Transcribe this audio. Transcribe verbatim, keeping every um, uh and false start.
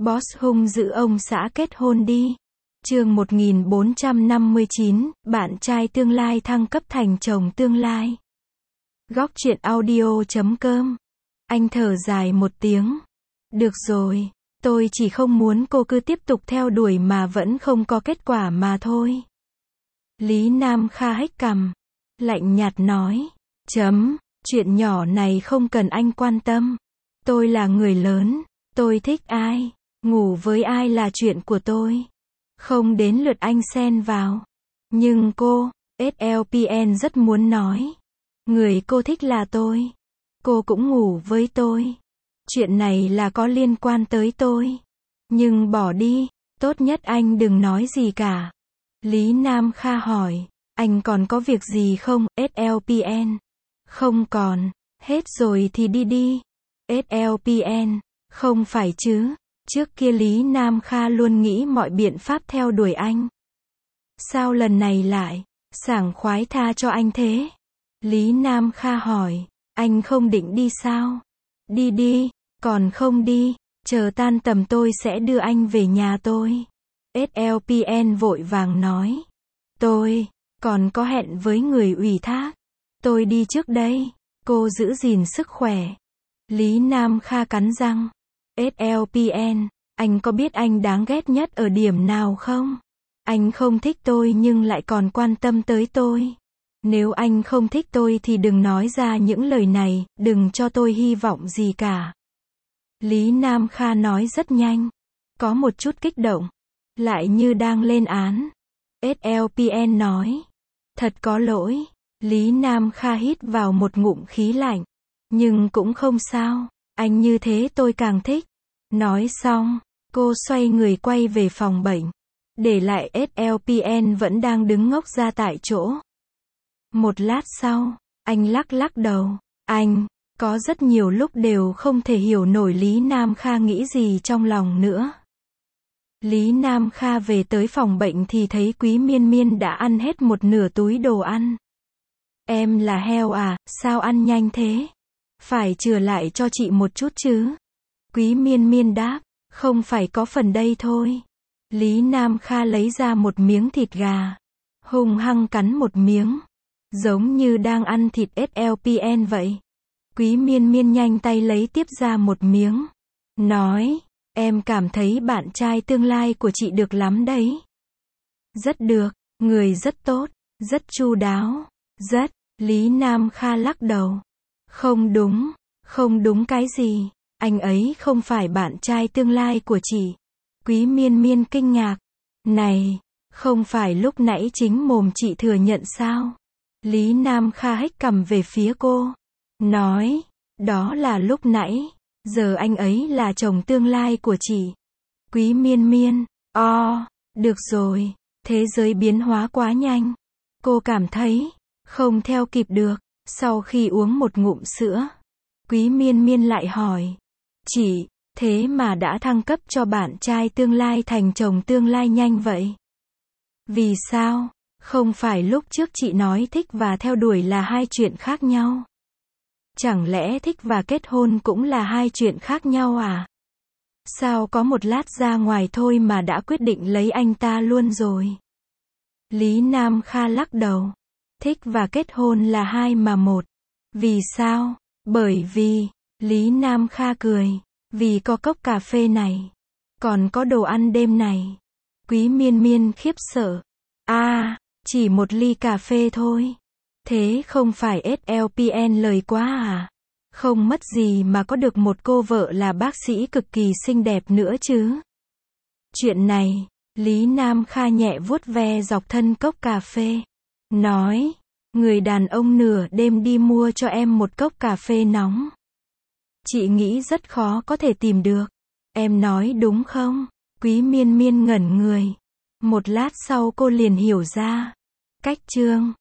Boss hung dữ ông xã kết hôn đi. Chương một nghìn bốn trăm năm mươi chín, bạn trai tương lai thăng cấp thành chồng tương lai. Góc truyện audio chấm com. Anh thở dài một tiếng. Được rồi, tôi chỉ không muốn cô cứ tiếp tục theo đuổi mà vẫn không có kết quả mà thôi. Lý Nam Kha hếch cằm, lạnh nhạt nói, chấm, chuyện nhỏ này không cần anh quan tâm. Tôi là người lớn, tôi thích ai, ngủ với ai là chuyện của tôi. Không đến lượt anh xen vào. Nhưng cô, ét lờ pê en rất muốn nói. Người cô thích là tôi. Cô cũng ngủ với tôi. Chuyện này là có liên quan tới tôi. Nhưng bỏ đi, tốt nhất anh đừng nói gì cả. Lý Nam Kha hỏi, anh còn có việc gì không, ét lờ pê en? Không còn, hết rồi thì đi đi. ét lờ pê en, không phải chứ. Trước kia Lý Nam Kha luôn nghĩ mọi biện pháp theo đuổi anh. Sao lần này lại sảng khoái tha cho anh thế? Lý Nam Kha hỏi, anh không định đi sao? Đi đi, còn không đi, chờ tan tầm tôi sẽ đưa anh về nhà tôi. ét lờ pê en vội vàng nói, tôi còn có hẹn với người ủy thác. Tôi đi trước đây, cô giữ gìn sức khỏe. Lý Nam Kha cắn răng. ét lờ pê en, anh có biết anh đáng ghét nhất ở điểm nào không? Anh không thích tôi nhưng lại còn quan tâm tới tôi. Nếu anh không thích tôi thì đừng nói ra những lời này, đừng cho tôi hy vọng gì cả. Lý Nam Kha nói rất nhanh, có một chút kích động, lại như đang lên án. ét lờ pê en nói, thật có lỗi. Lý Nam Kha hít vào một ngụm khí lạnh, nhưng cũng không sao, anh như thế tôi càng thích. Nói xong, cô xoay người quay về phòng bệnh, để lại ét lờ pê en vẫn đang đứng ngốc ra tại chỗ. Một lát sau, anh lắc lắc đầu, anh, có rất nhiều lúc đều không thể hiểu nổi Lý Nam Kha nghĩ gì trong lòng nữa. Lý Nam Kha về tới phòng bệnh thì thấy Quý Miên Miên đã ăn hết một nửa túi đồ ăn. Em là heo à, sao ăn nhanh thế? Phải chừa lại cho chị một chút chứ? Quý Miên Miên đáp, không phải có phần đây thôi. Lý Nam Kha lấy ra một miếng thịt gà, hung hăng cắn một miếng, giống như đang ăn thịt ét lờ pê en vậy. Quý Miên Miên nhanh tay lấy tiếp ra một miếng, nói, em cảm thấy bạn trai tương lai của chị được lắm đấy. Rất được, người rất tốt, rất chu đáo, rất. Lý Nam Kha lắc đầu. Không đúng, không đúng cái gì, anh ấy không phải bạn trai tương lai của chị. Quý Miên Miên kinh ngạc. Này, không phải lúc nãy chính mồm chị thừa nhận sao? Lý Nam Kha hếch cằm về phía cô, nói, đó là lúc nãy, giờ anh ấy là chồng tương lai của chị. Quý Miên Miên, o, oh, được rồi, thế giới biến hóa quá nhanh. Cô cảm thấy không theo kịp được. Sau khi uống một ngụm sữa, Quý Miên Miên lại hỏi, chị, thế mà đã thăng cấp cho bạn trai tương lai thành chồng tương lai nhanh vậy? Vì sao? Không phải lúc trước chị nói thích và theo đuổi là hai chuyện khác nhau? Chẳng lẽ thích và kết hôn cũng là hai chuyện khác nhau à? Sao có một lát ra ngoài thôi mà đã quyết định lấy anh ta luôn rồi? Lý Nam Kha lắc đầu. Thích và kết hôn là hai mà một. Vì sao? Bởi vì, Lý Nam Kha cười, vì có cốc cà phê này, còn có đồ ăn đêm này. Quý Miên Miên khiếp sợ. A, à, chỉ một ly cà phê thôi. Thế không phải ét lờ pê en lời quá à? Không mất gì mà có được một cô vợ là bác sĩ cực kỳ xinh đẹp nữa chứ. Chuyện này, Lý Nam Kha nhẹ vuốt ve dọc thân cốc cà phê, nói, người đàn ông nửa đêm đi mua cho em một cốc cà phê nóng. Chị nghĩ rất khó có thể tìm được. Em nói đúng không? Quý Miên Miên ngẩn người. Một lát sau cô liền hiểu ra. Cách chương